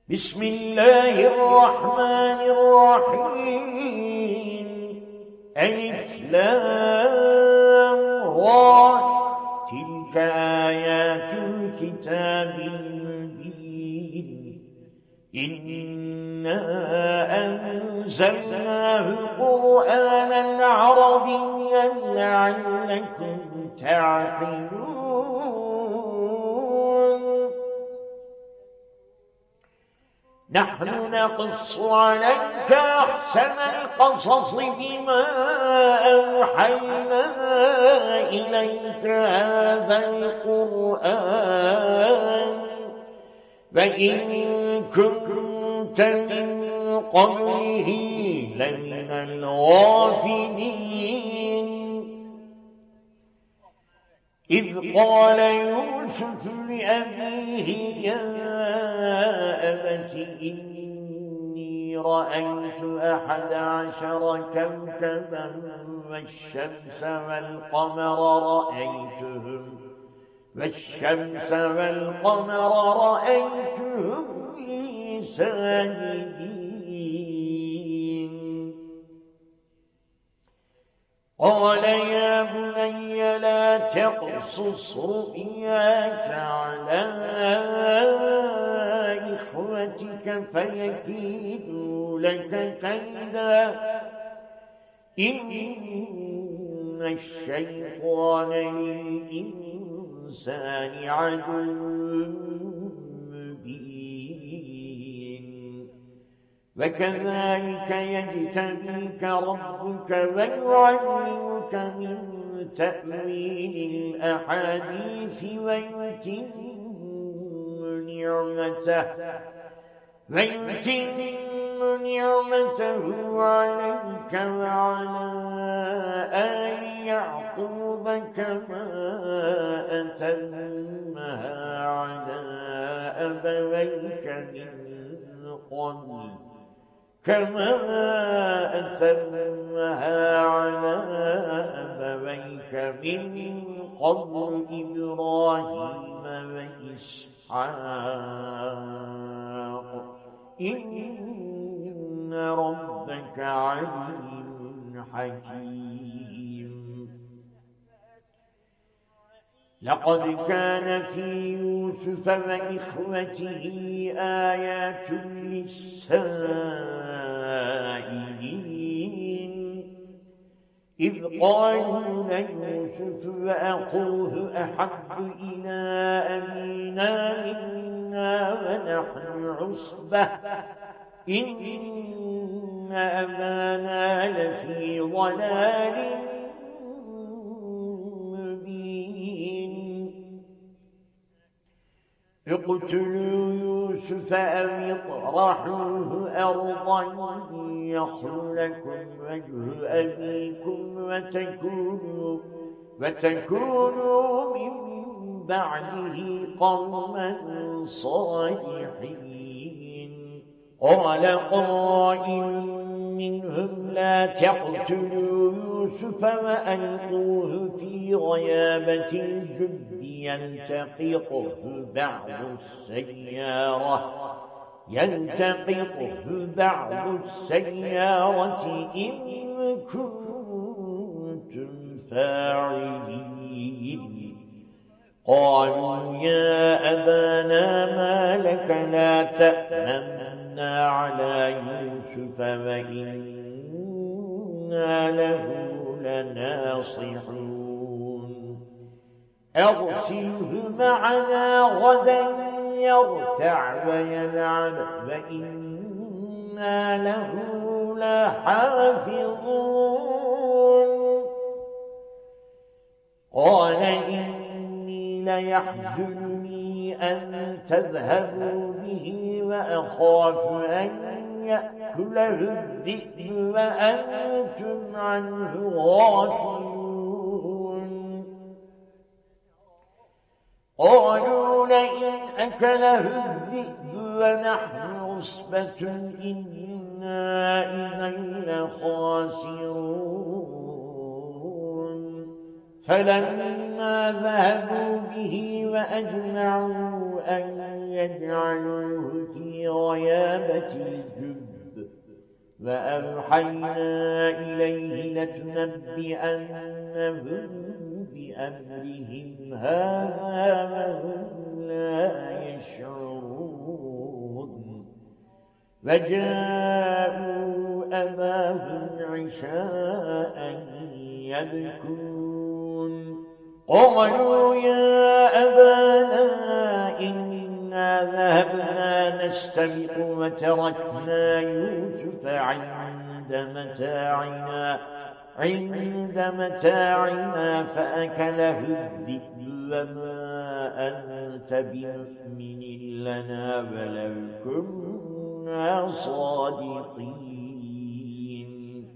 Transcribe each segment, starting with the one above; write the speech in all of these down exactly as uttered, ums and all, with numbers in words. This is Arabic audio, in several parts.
بسم الله الرحمن الرحيم ألف لام را تلك آيات الكتاب المبين إنا أنزلناه قرآنا عربيا لعلكم تعقلون. نحن نقص عليك أحسن القصص بما أوحينا إليك هذا القرآن وإن كنت من قبله لمن الغافلين. إذ قال يوسف لأبيه يا أبت إني رأيت أحد عشر كوكبا والشمس والقمر رأيتهم والشمس والقمر رأيتهم لي ساجدين. قال يا بني لا تقصص رؤياك على إخوتك فيكيدوا لك كيدا إن الشيطان للإنسان عدو مبين. وكذلك يجتبيك ربك ويعلمك من تأويل الأحاديث ويتم نعمته ويتم نعمته عليك وعلى آل يعقوب كما أتمها على أبويك من قبل كما أتمها على أبويك من قبل إبراهيم وإسحاق إن ربك عليم حكيم. لقد كان في يوسف وإخوته آيات للسائلين إذ قالوا ليوسف وأخوه أحب إلى أبينا منا ونحن عصبة إن أبانا لفي ضلال اقتلوا يوسف أو اطرحوه أرضا يخل لكم وجه أبيكم وتكونوا, وتكونوا من بعده قوما صالحين. قال قائل منهم لا تقتلوا يوسف وألقوه في غيابة الجب يلتقطه بعض السيارة يلتقطه بعض السيارة إن كنتم فاعلين. قالوا يا أبانا ما لك لا تأمنا على يوسف وإنا له لناصحون. أرسله معنا غدا يرتع ويلعب وإنا له لحافظون. قال إني ليحزنني أن تذهبوا به وأخاف أن يأكله الذئب وأنتم عنه غافلون. قالوا لئن أكله الذئب ونحن عصبة إنا إذا لخاسرون. فلما ذهبوا به وأجمعوا أن يجعلوه في غيابة وجافت الجب وأوحينا إليه لتنبئنهم بأمرهم هذا وهم لا يشعرون وجاءوا أباهم عشاء يبكون قالوا يا أبانا إنا ذهبنا نستبق وتركنا يوسف عند متاعنا عند متاعنا فأكله الذئب وما أنت بمؤمن لنا ولو كنا صادقين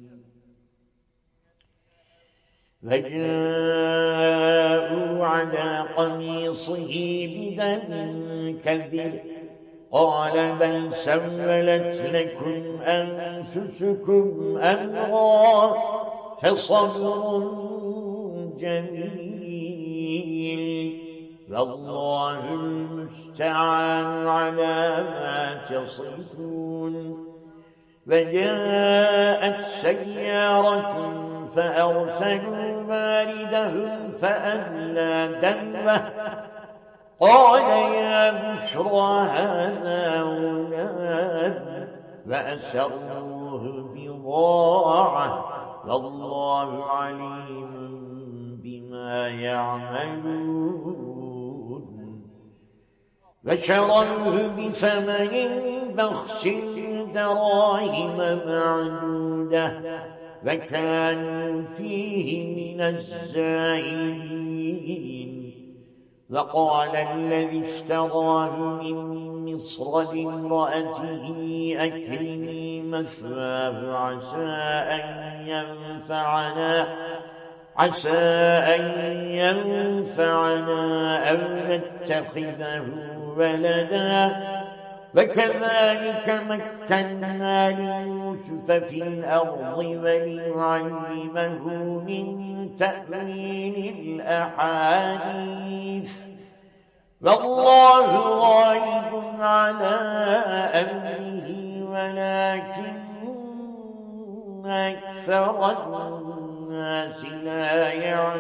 فجاءوا على قميصه بدم كذب قال بل سولت لكم أنفسكم أمرا فصبر جميل والله المستعان على ما تصفون وجاءت سيارة فأرسلوا واردهم فأدلى دمه قال يا بشرى هذا غلام وأسروه بضاعة والله عليم بما يعملون فشروه بثمن بخس دراهم معدودة وكانوا فيه من الزاهدين وقال الذي اشتراه من مصر لامرأته أكرمي مثواه عسى أن ينفعنا عسى أن ينفعنا أو نتخذه ولدا وكذلك مكنا ليوسف في الأرض ولنعلمه من تأويل الأحاديث والله غالب على أمره ولكن أكثر الناس لا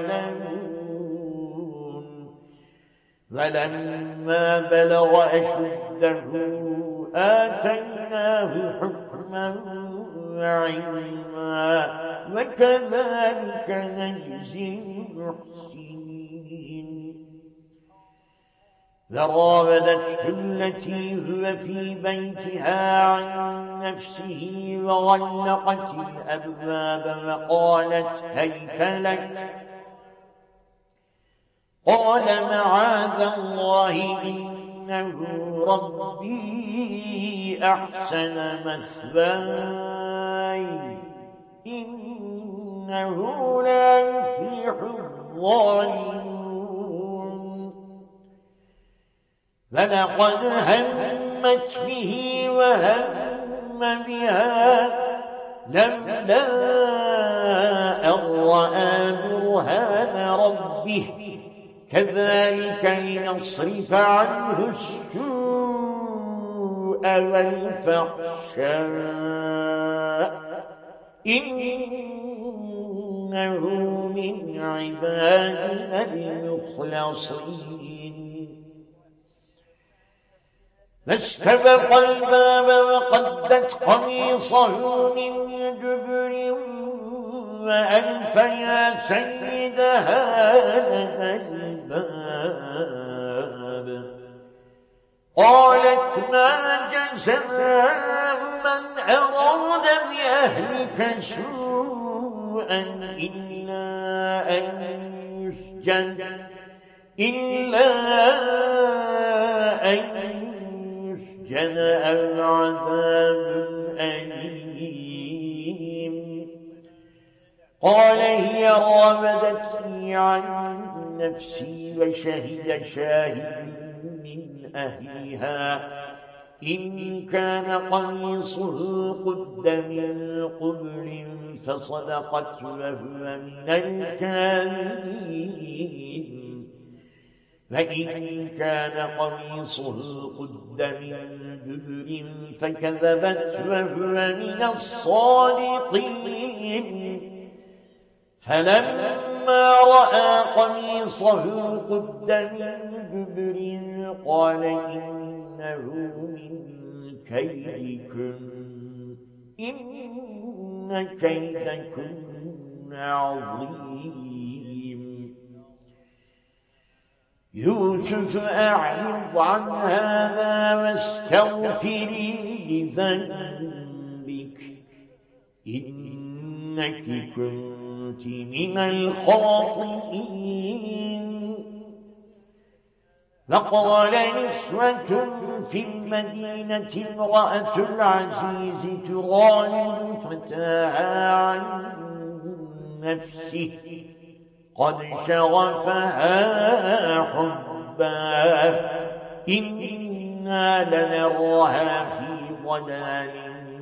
يعلمون فلما بلغ أشده آتيناه حكما وعلما وكذلك نجزي المحسنين فراودته التي هو في بيتها عن نفسه وغلقت الأبواب وقالت هيت لك قال معاذ الله إنه ربي أحسن مثواي إنه لا يفلح الظالمون فلقد همت به وهم بها لولا أن رأى برهان ربه كذلك لنصرف عنه السوء والفحشاء إنه من عبادنا المخلصين فاستبق الباب وقدت قميصه من دبر وألف يا سيدها لدى الباب قالت ما جزاء من أراد بأهلك سوءا إلا أن يسجن إلا أن يسجن أو عذاب أليم قال هي راودتني عن نفسي وشهد شاهد من أهلها إن كان قميصه قد من قبل فصدقت وهو من الكاذبين فإن كان قميصه قد من دبر فكذبت وهو من الصادقين فلما رأى قميصه قد من دبر قال إنه من كيدكم إن كيدكن عظيم يوسف أعرض عن هذا واستغفري لذنبك إنك كنت من الخاطئين وقال نسوة في المدينة امرأة العزيز تراود فتاها عن نفسه قد شغفها حبا إنا لنراها في ضلال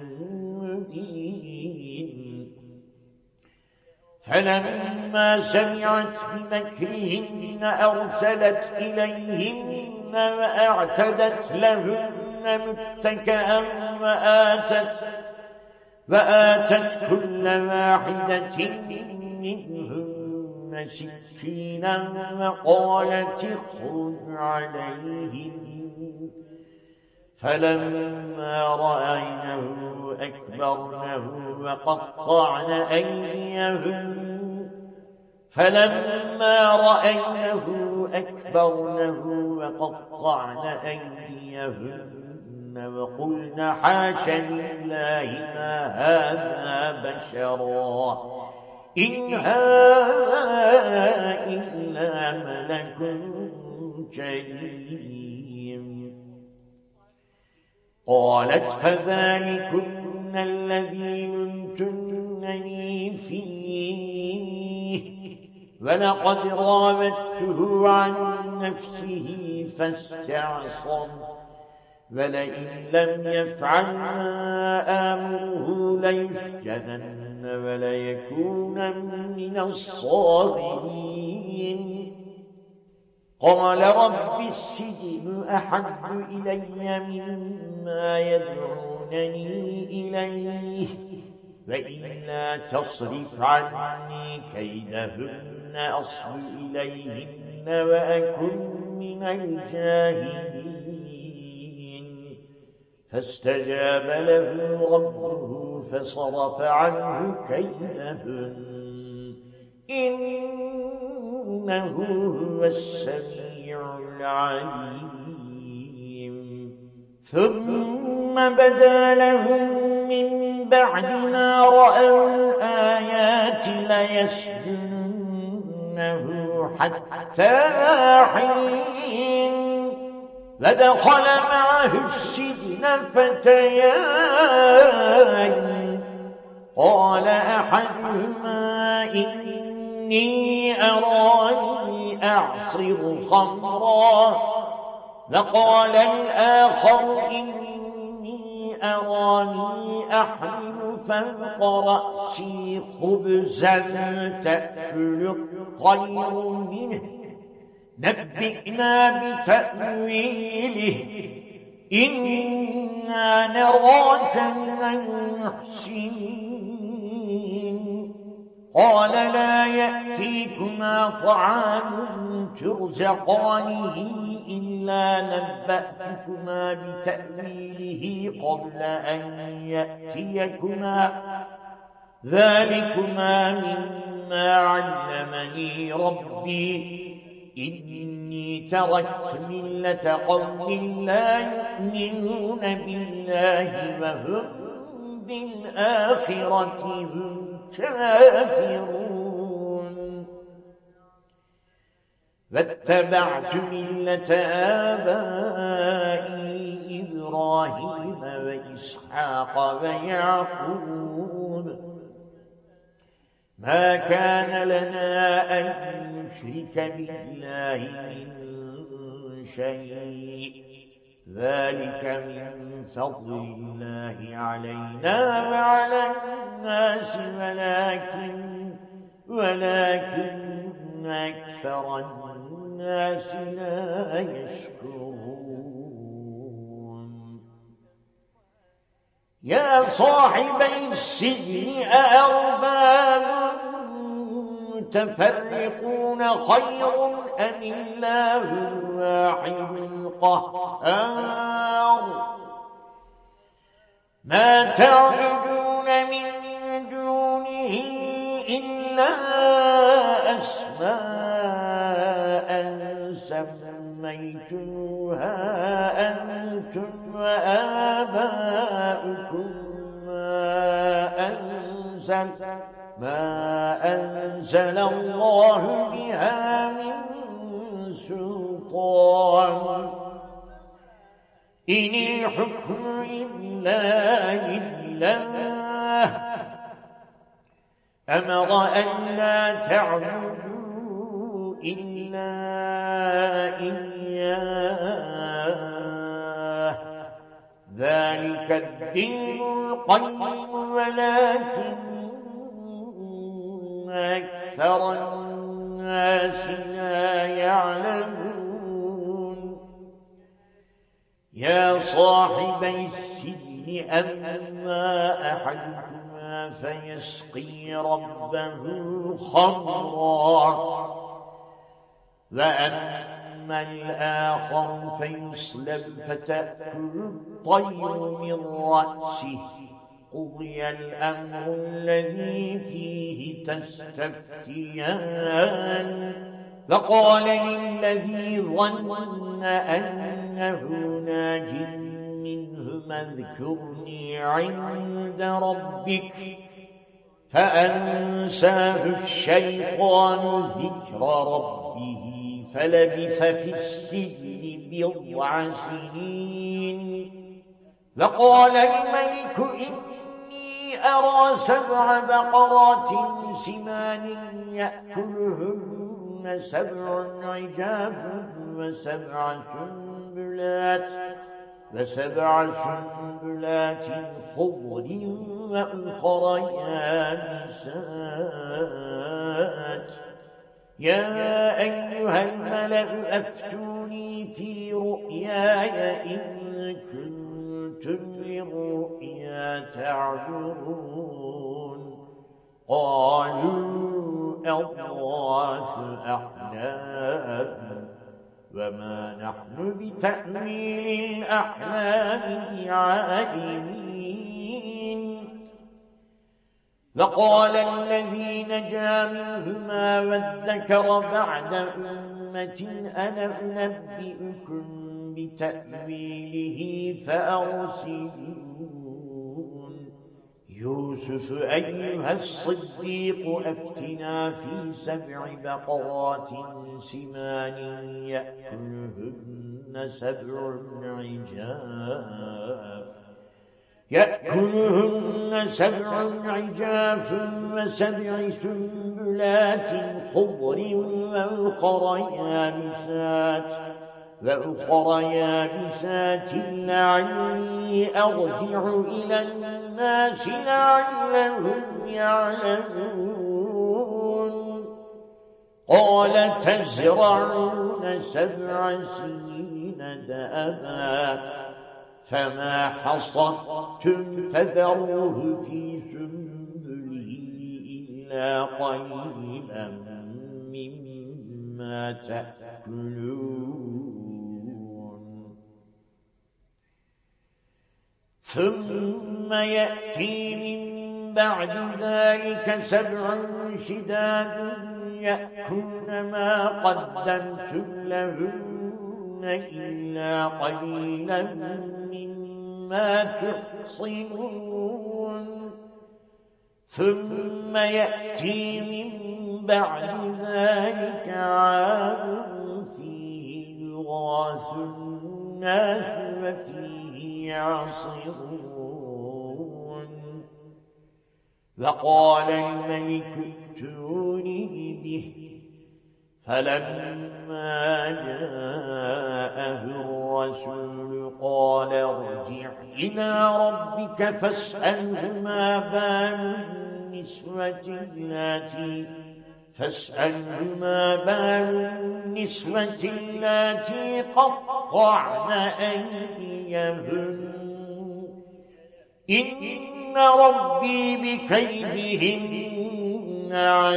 مبين فلما سمعت بمكرهن أرسلت إليهن وأعتدت لهن متكئا وآتت, وآتت كل واحدة منهن سكينا وقالت اخرج عليهن فلما رأينه أكبرنه وقطعن أيديهن فلما رأينه أكبرنه وقطعن أيديهن وقلن حاش لله ما هذا بشرا إن هذا إلا ملك كريم قالت فذلكن الذي لمتنني فيه ولقد راودته عن نفسه فاستعصم ولئن لم يفعل ما آمره ليسجنن وليكون من الصاغرين قال رب السجن أحب إلي مما يدعونني إليه وإلا تصرف عني كيدهن أصب إليهن وأكن من الجاهلين فاستجاب له ربه فصرف عنه كيدهن إنه هو السميع العليم ثم بدا لهم من بعد ما رأوا الآيات ليسجننه حتى حين ودخل معه السجن فتيان قال أحدهما إني أراني أعصر خمرا وقال الآخر إني أراني أحمل فوق رأسي خبزا تأكل الطير منه نبئنا بتأويله إنا نراك من المحسنين قال لا يأتيكما طعام ترزقانه إلا نبأتكما بتأويله قبل أن يأتيكما ذلكما مما علمني ربي إني تركت ملة قوم لا يؤمنون بالله وهم بالآخرة هم كافرون واتبعت ملة آبائي إبراهيم وإسحاق ويعقوب ما كان لنا أن نشرك بالله من شيء ذلك من فضل الله علينا وعلى الناس ولكن ولكن أكثر الناس لا يشكرون. يا صاحبي السجن أأرباب متفرقون خير أم الله الواحد القهار؟ ما تعبدون من دونه إلا أسماء سميتموها أنتم وآباؤكم ما أنزل ما أنزل الله بها من سلطان إن الحكم إلا لله أمر أن لا تعبدوا إلا إياه ذلك الدين القيم ولكن أكثر الناس لا يعلمون. يا صاحبي السجن أما أحدكما فيسقي ربه خمرا وأما الآخر فيصلب فتأكل الطير من رأسه قضي الأمر الذي فيه تستفتيان. فقال للذي ظن أنه ناج منهما اذكرني عند ربك فأنساه الشيطان ذكر ربه فلبث في السجن بضع سنين. فقال الملك إني أرى سبع بقرات سمان يأكلهن سبع عجاف وسبع سنبلات وسبع سنبلات خضر وأخر يابسات. يا أيها الملأ أفتوني في رؤياي إن كنتم للرؤيا تعبرون. قالوا أضغاث أحلام وما نحن بتأويل الأحلام بعالمين. فقال الذي نجا منهما وادكر بعد أمة أنا أنبئكم بتأويله فأرسلون. يوسف أيها الصديق أفتنا في سبع بقرات سمان يأكلهن سبع عجاف يأكلهن سبع عجاف وسبع سنبلات خضر وأخر يابسات وأخر يابسات لعلي أرجع إلى الناس لعلهم يعلمون. قال تزرعون سبع سنين دأبا فما حصدتم فذروه في سنبله إلا قليلا مما تأكلون. ثم يأتي من بعد ذلك سبع شداد يأكلن ما قدمتم لهن إلا قليلا مما تحصنون. ثم يأتي من بعد ذلك عام فيه يغاث الناس وفيه يعصرون. فقال الملك ائتوني به فلما جاءه الرسول قال ارجع إلى ربك فاسأله ما بال النسوة التي فاسألهما بال النسوة اللاتي قطعن أيديهن إن ربي بكيدهن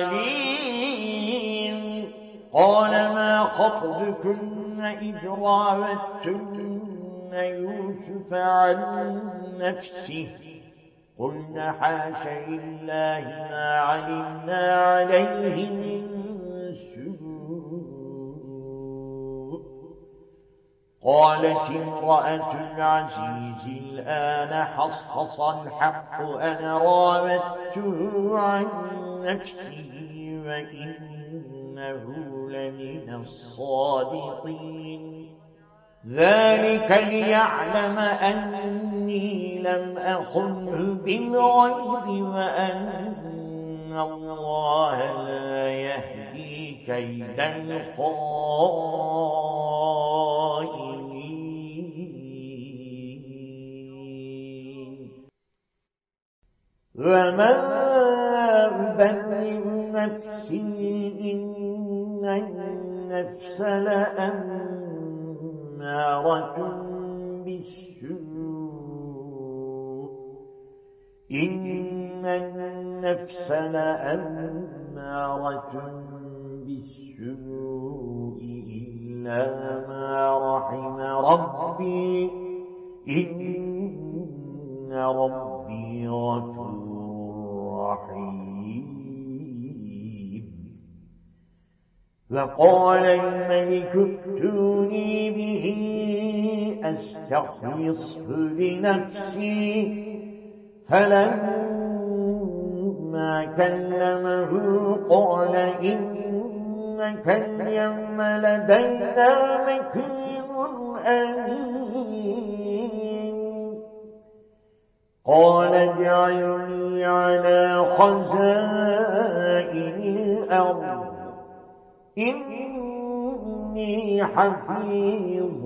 عليم. قال ما خطبكن إذ راوتن يوسف عن نفسه قلنا حاش لله ما علمنا عليه من سوء. قالت امرأة العزيز الآن حصحص الحق أنا راودته عن نفسه وإنه لمن الصادقين. ذلك ليعلم أني لم أخنه بالغيب وأن الله لا يهدي كيد الخائنين. وما أبرئ نفسي إن النفس لأمارة بالسوء إن النفس لأمارة بالسوء إلا ما رحم ربي إن ربي غفور رحيم. وقال الملك ائتوني به أستخلصه لنفسي فلما كلمه قال إنك اليوم لدينا مكين أمين. قال اجعلني على خزائن الأرض إني حفيظ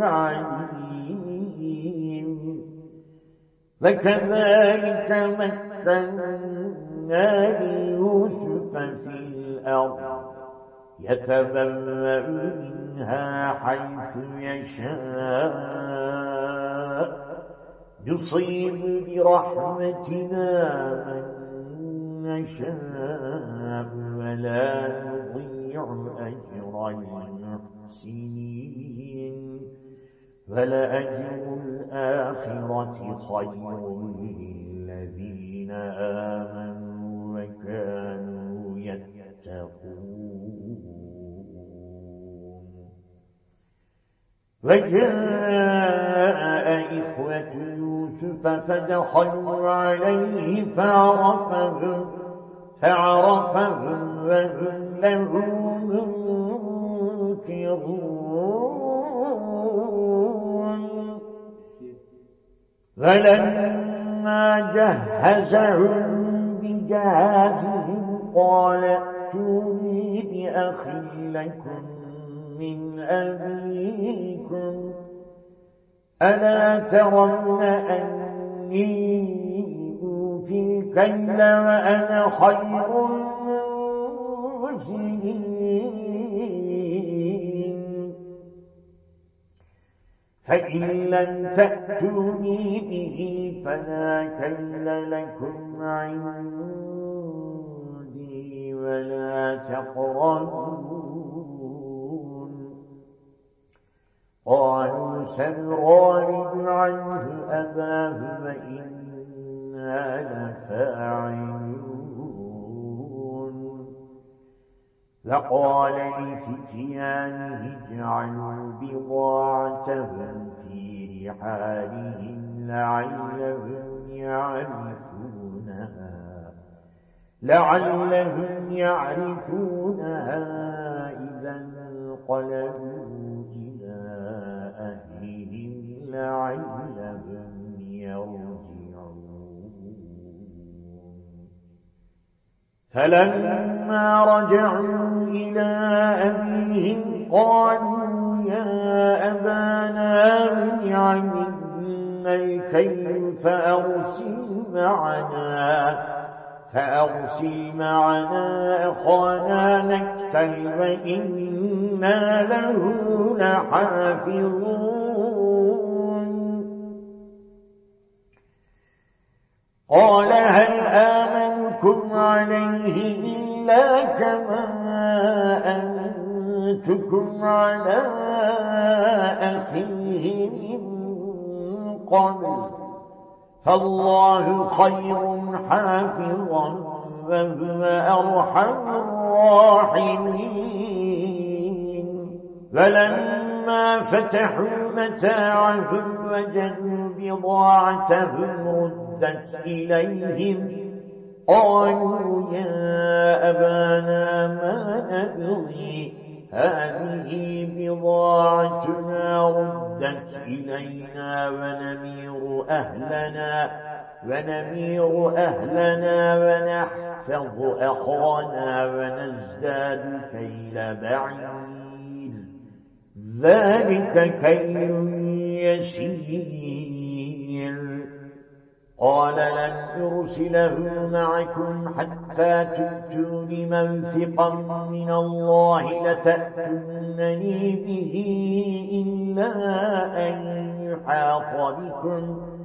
عليم. وكذلك مكنا ليوسف في الأرض يتبوأ منها حيث يشاء نصيب برحمتنا من نشاء ولا نضيع أجر المحسنين. ولأجر الآخرة خير للذين آمنوا وكانوا يتقون. وجاء إخوة يوسف فدخلوا عليه فعرفهم فعرفهم وهم له منكرون. فلما جهزهم بجهازهم قال ائتوني بأخ لكم من أبيكم ألا ترون أني أوفي الكيل وأنا خير المنزلين. فإن لم تأتوني به فلا كيل لكم عندي ولا تقربون. قالوا سنراود عنه أباه وإنا لفاعلون. فقال لفتيانه اجعلوا بضاعتهم في رحالهم لعلهم يعرفونها لعلهم يعرفونها إذا انقلبوا إلى أهلهم لعلهم يرجعون. فلما رجعوا إلى أبيهم قالوا يا أبانا منع منا الكيل فأرسل معنا فأرسل معنا أخانا نكتل وإنا له لحافظون قال هل آمنكم عليه إلا كما أنتكم على أخيه من قبل فالله خير حافظا وهو أرحم الراحمين فلما فتحوا متاعهم وجدوا بضاعتهم ردت إليهم قالوا يا أبانا ما نبغي هذه بضاعتنا ردت إلينا ونمير أهلنا ونمير أهلنا ونحفظ أخانا ونزداد كيل بعير ذلك كيل يسير قال لن أرسله معكم حتى تؤتون موثقا من الله لتأتونني به إلا أن يحاط بكم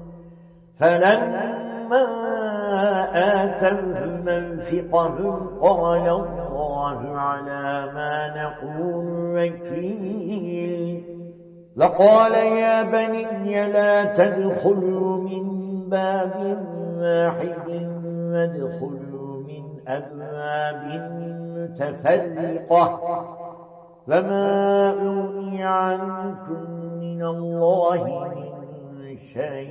فلما آتوه موثقهم قال الله على ما نقول وكيل وقال يا بني لا تدخلوا من باب واحد وادخلوا من أبواب متفرقة وما أغني عنكم من الله من شيء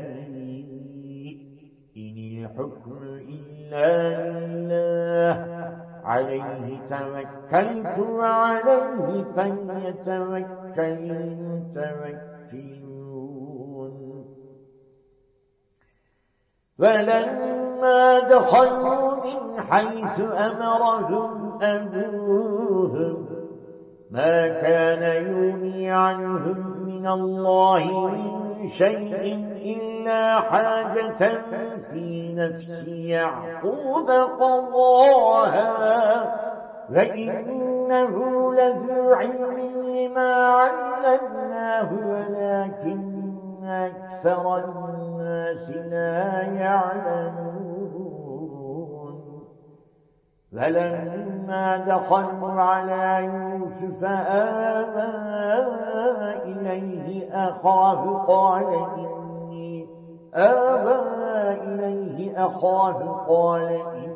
إن الحكم إلا لله عليه توكلت وعليه فليتوكل المتوكلون ولما دخلوا من حيث أمرهم أبوهم ما كان يغني عنهم من الله من شيء إلا حاجة في نفس يعقوب قضاها وإنه لذو علم لما علمناه ولكن أكثر الناس لا يعلمون فلما دخلوا على يوسف آوى إليه أخاه قال إني آوى إليه أخاه قال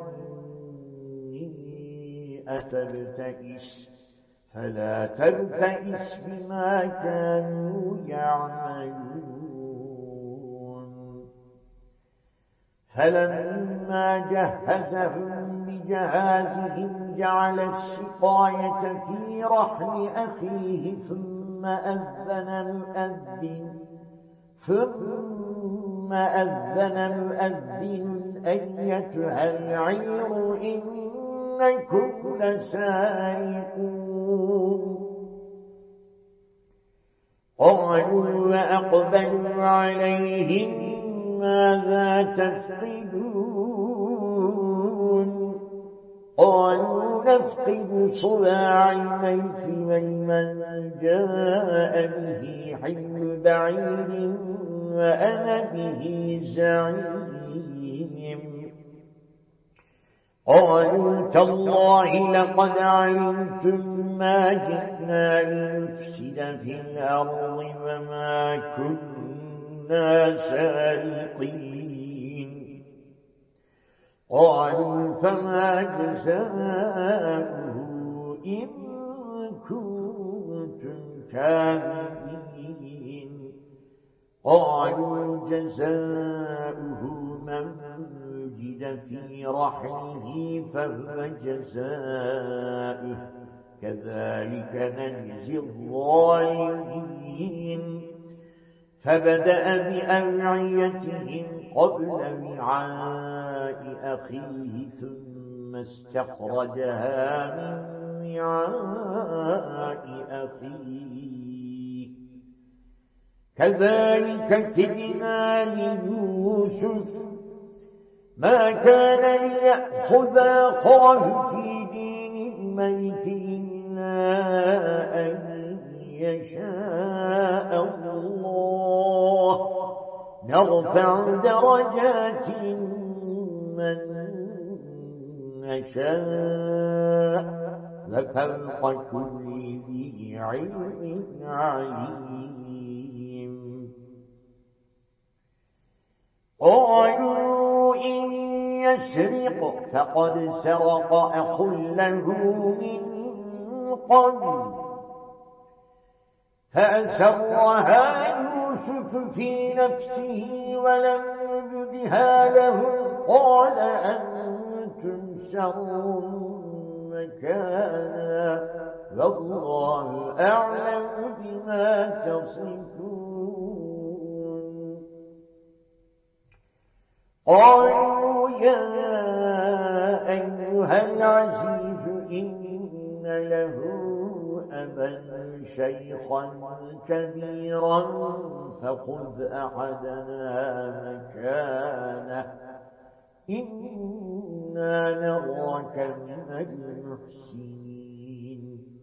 إني أتبتئس فلا تبتئس بما كانوا يعملون فلما جهزهم بجهازهم جعل السقاية في رحل أخيه ثم أذن مؤذن ثم أذن مؤذن أيتها العير إنكم لسارقون قالوا وأقبلوا عليهم ماذا تفقدون قالوا نفقد صواع الملك ولمن جاء به حمل بعير وأنا به زعيم قالوا تالله لقد علمتم ما جئنا لنفسد في الأرض وما كنا سارقين قالوا فما جزاؤه إن كنتم كاذبين قالوا جزاؤه من وجد في رحله فهو جزاؤه كذلك نجزي الظالمين فبدأ بأوعيتهم قبل وعاء أخيه ثم استخرجها من وعاء أخيه كذلك كدنا ليوسف ما كان ليأخذ أخاه في دين الملك إلا أن يشاء الله نرفع درجات من نشاء وفوق كل ذي علم عليم. قالوا إن يسرق فقد سرق أخ له من قبل فأسرها يوسف في نفسه ولم يبدها له قال أنتم شر مكانا والله أعلم بما تصفون. قالوا يا أيها العزيز إن له أبا شيخا كبيرا فخذ أحدنا مكانه إنا نراك من المحسنين.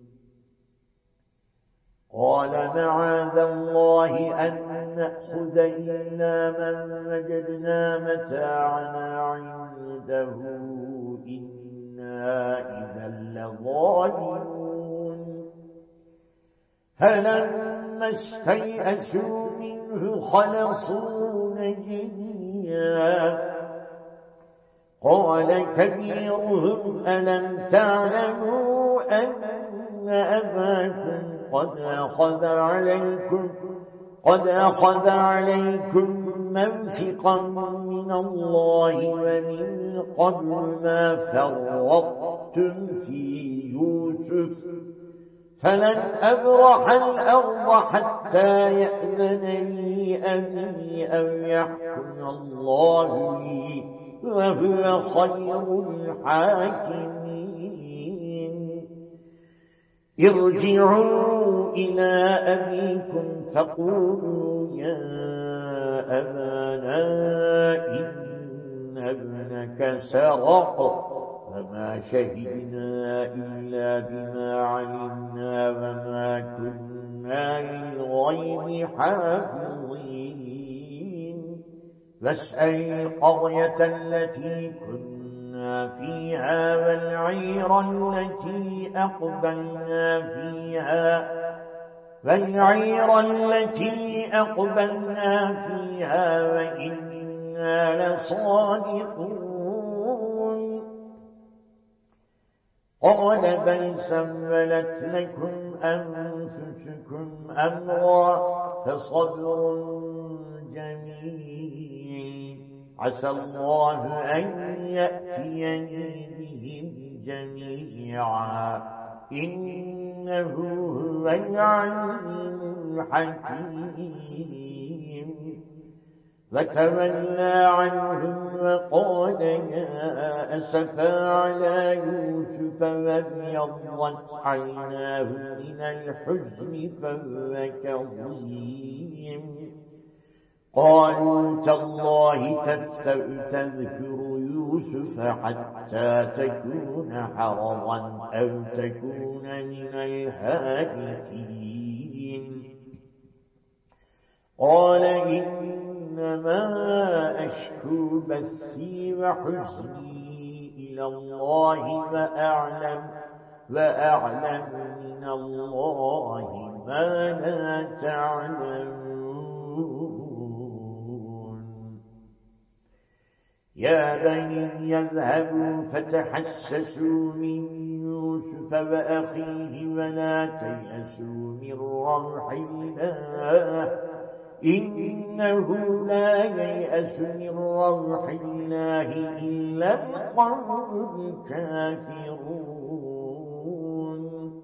قال معاذ الله أن نأخذ إلا من وجدنا متاعنا عنده إنا إذا لظالمون. فلما استيئسوا منه خلصوا نجيا قال كبيرهم ألم تعلموا أن أباكم قد أخذ عليكم قد أخذ عليكم موثقا من الله ومن قبل ما فرطتم في يوسف فلن أبرح الأرض حتى يأذن لي أبي أو يحكم الله لي وهو خير الحاكمين. ارجعوا إلى أبيكم فقولوا يا أبانا إن ابنك سرق وما شهدنا إلا بما علمنا وما كنا للغيب حافظين. واسأل القرية التي كنا فيها والعير التي أقبلنا فيها والعير التي أقبلنا فيها وإنا لصادقون. قال بل سولت لكم أنفسكم أمرا فصبر جميل عسى الله أن يأتيني بهم جميعا إنه هو العليم الحكيم. وتولى عنهم وقال يا أسفا على يوسف وابيضت عيناه من الحزن فهو كظيم. قالوا تالله تفتأ تذكر يوسف حتى تكون حرضا أو تكون من الهالكين. قال إنما أشكو بثي وحزني إلى الله وأعلم وأعلم من الله ما لا تعلمون. يا بني يذهبوا فتحسسوا من يوسف وأخيه ولا تيأسوا من روح الله إنه لا ييأس من روح الله إلا القوم الكافرون.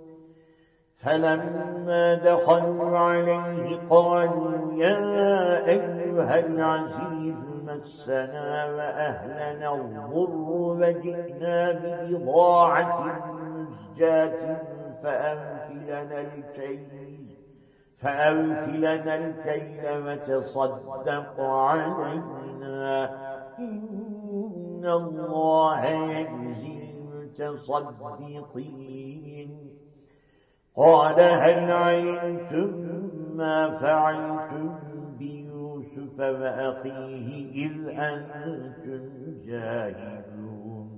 فلما دخلوا عليه قالوا يا أيها العزيز مسنا وأهلنا الضر وجئنا ببضاعة مزجاة فأوفلنا الكيل فأوفلنا الكيل وتصدق علينا إن إن الله يجزي المتصدقين قال هل علمتم ما فعلتم بيوسف وأخيه إذ أنتم جاهلون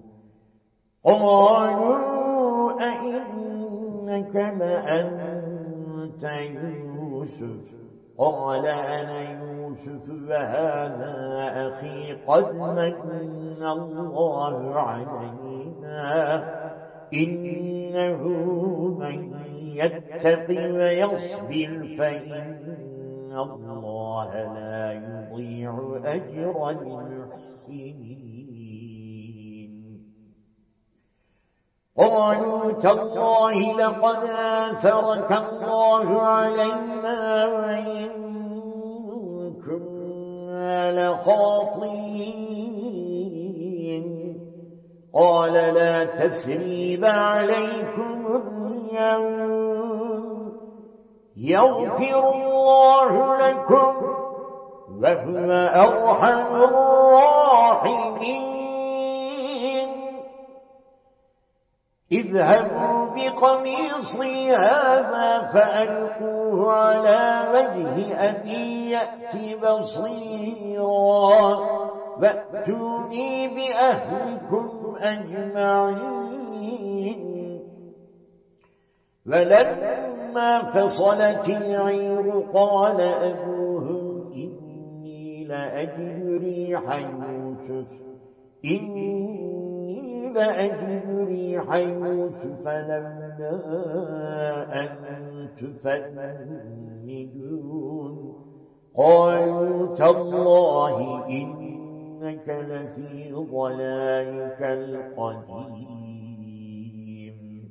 قالوا أئنك لأنت يوسف قال أنا يوسف وهذا أخي قد من الله علينا إنه من يتق ويصبر فإن الله لا يضيع أجر المحسنين قالوا تالله لقد آثرك الله علينا وإن كنا لخاطئين قال لا تثريب عليكم اليوم يغفر الله لكم وهو أرحم الراحمين اذهبوا بقميصي هذا فألقوه على وجه أبي يأت بصيرا وأتوني بأهلكم أجمعين ولما فصلت العير قال أبوهم إني لأجد ريح يوسف إني لأجد ريح يوسف لولا أن تفندون قالوا تالله إنك لفي ضلالك القديم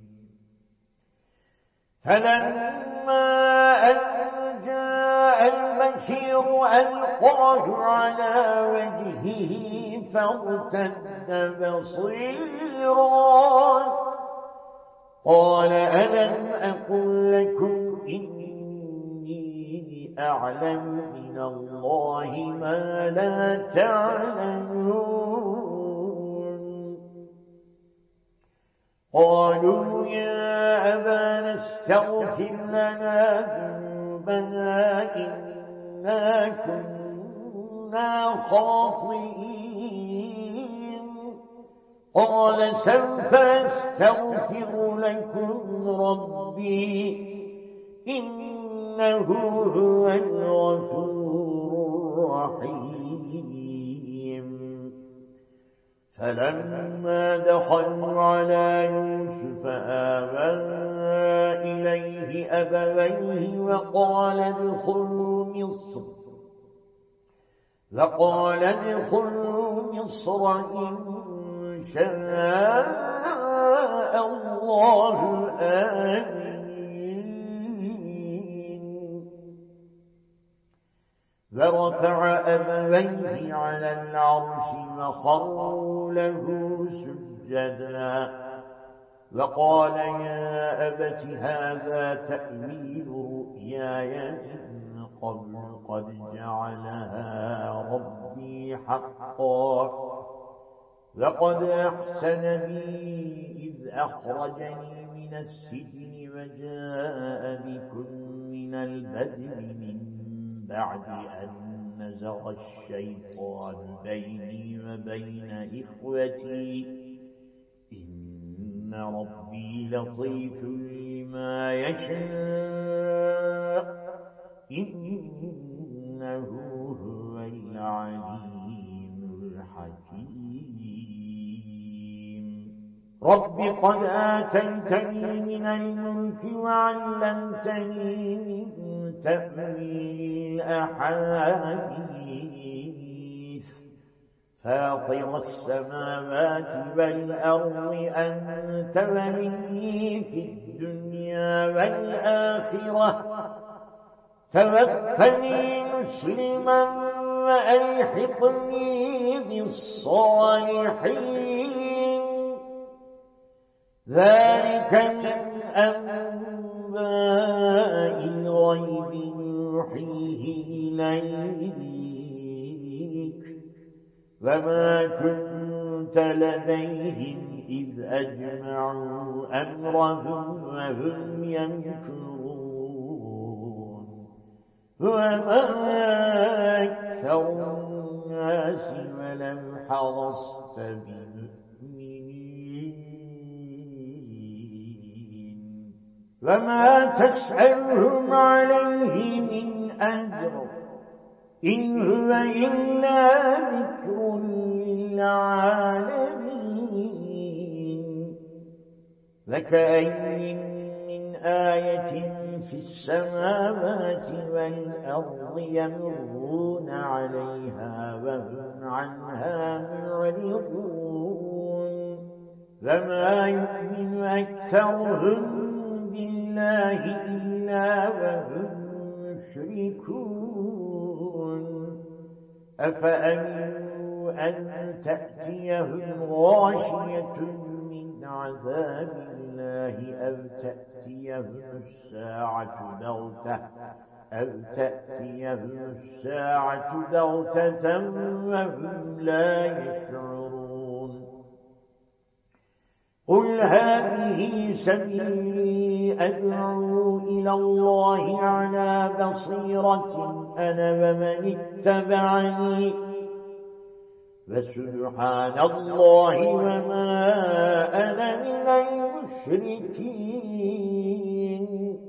فلما أن جاء البشير ألقاه على وجهه فارتد بصيرا قال ألم أقل لكم إني أعلم من الله ما لا تعلمون قالوا يا أبانا استغفر لنا ذنوبنا إنا كنا خاطئين قال سوف أستغفر لكم ربي إنه هو الغفور الرحيم فلما دخلوا على يوسف آوى إليه أبويه وقال ادخلوا مصر وقال ادخلوا مصر إن شاء الله آمين ورفع أبويه على العرش وخروا له سجدا وقال يا أبت هذا تأويل رؤياي من قبل قد جعلها ربي حقا لقد أحسن بي إذ أخرجني من السجن وجاء بكم من البدو من بعد أن نزغ الشيطان بيني وبين إخوتي إن ربي لطيف لما يشاء إنه هو العليم الحكيم رب قد آتيتني من الملك وعلمتني من تأويل الأحاديث فاطر السماوات والأرض أنت ولي في الدنيا والآخرة توفني مسلما وألحقني بالصالحين ذلك من أنباء الغيب نوحيه إليك وما كنت كنت لديهم إذ أجمعوا أمرهم وهم يمكرون وما أكثر الناس ولو حرصت بمؤمنين وما تسألهم عليه من أجر إن هو إلا ذكر للعالمين وكأين من آية في السماوات والأرض يمرون عليها وهم عنها معرضون وما يؤمن أكثرهم بالله إلا وهم مشركون أفأمنوا أن تأتيهم غاشية من عذاب الله أو تأتيهم الساعة بغتة أو تأتيهم الساعة بغتة وهم لا يشعرون قل هذه سبيلي أدعو إلى الله على بصيرة أنا ومن اتبعني فسبحان الله وما أنا من المشركين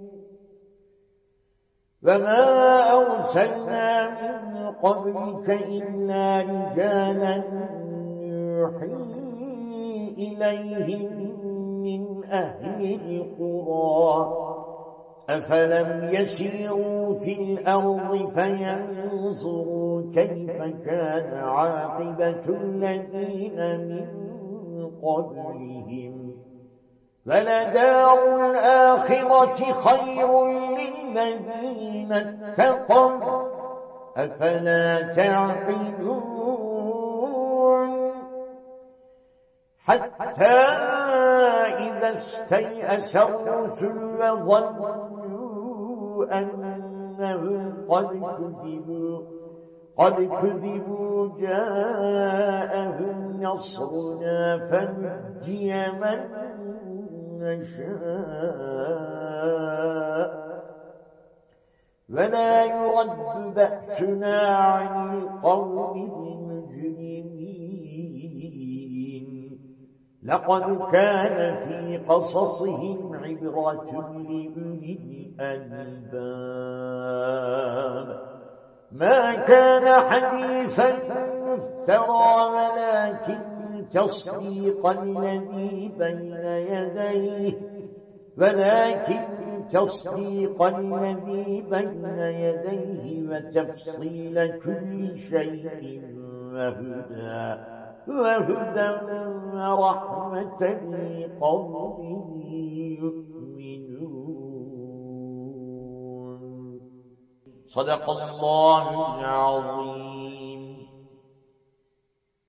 وما أرسلنا من قبلك إلا رجالا نوحي إليهم من أهل القرى أفلم يسيروا في الأرض فينظروا كيف كان عاقبة الذين من قبلهم فلدار الآخرة خير للذين اتقوا أفلا تعقلون حتى إذا استيأس الرسل وظنوا أنهم قد كذبوا قد كذبوا جاءهم نصرنا فنجي من نشاء ولا يرد بأسنا عن القوم المجرمين لقد كان في قصصهم عبرة لأولي الألباب ما كان حديثا يفترى ولكن تصديق الذي بين يديه ولكن تصديق الذي بين يديه وتفصيل كل شيء وهدى وهدى ورحمة لقوم يؤمنون صدق الله العظيم.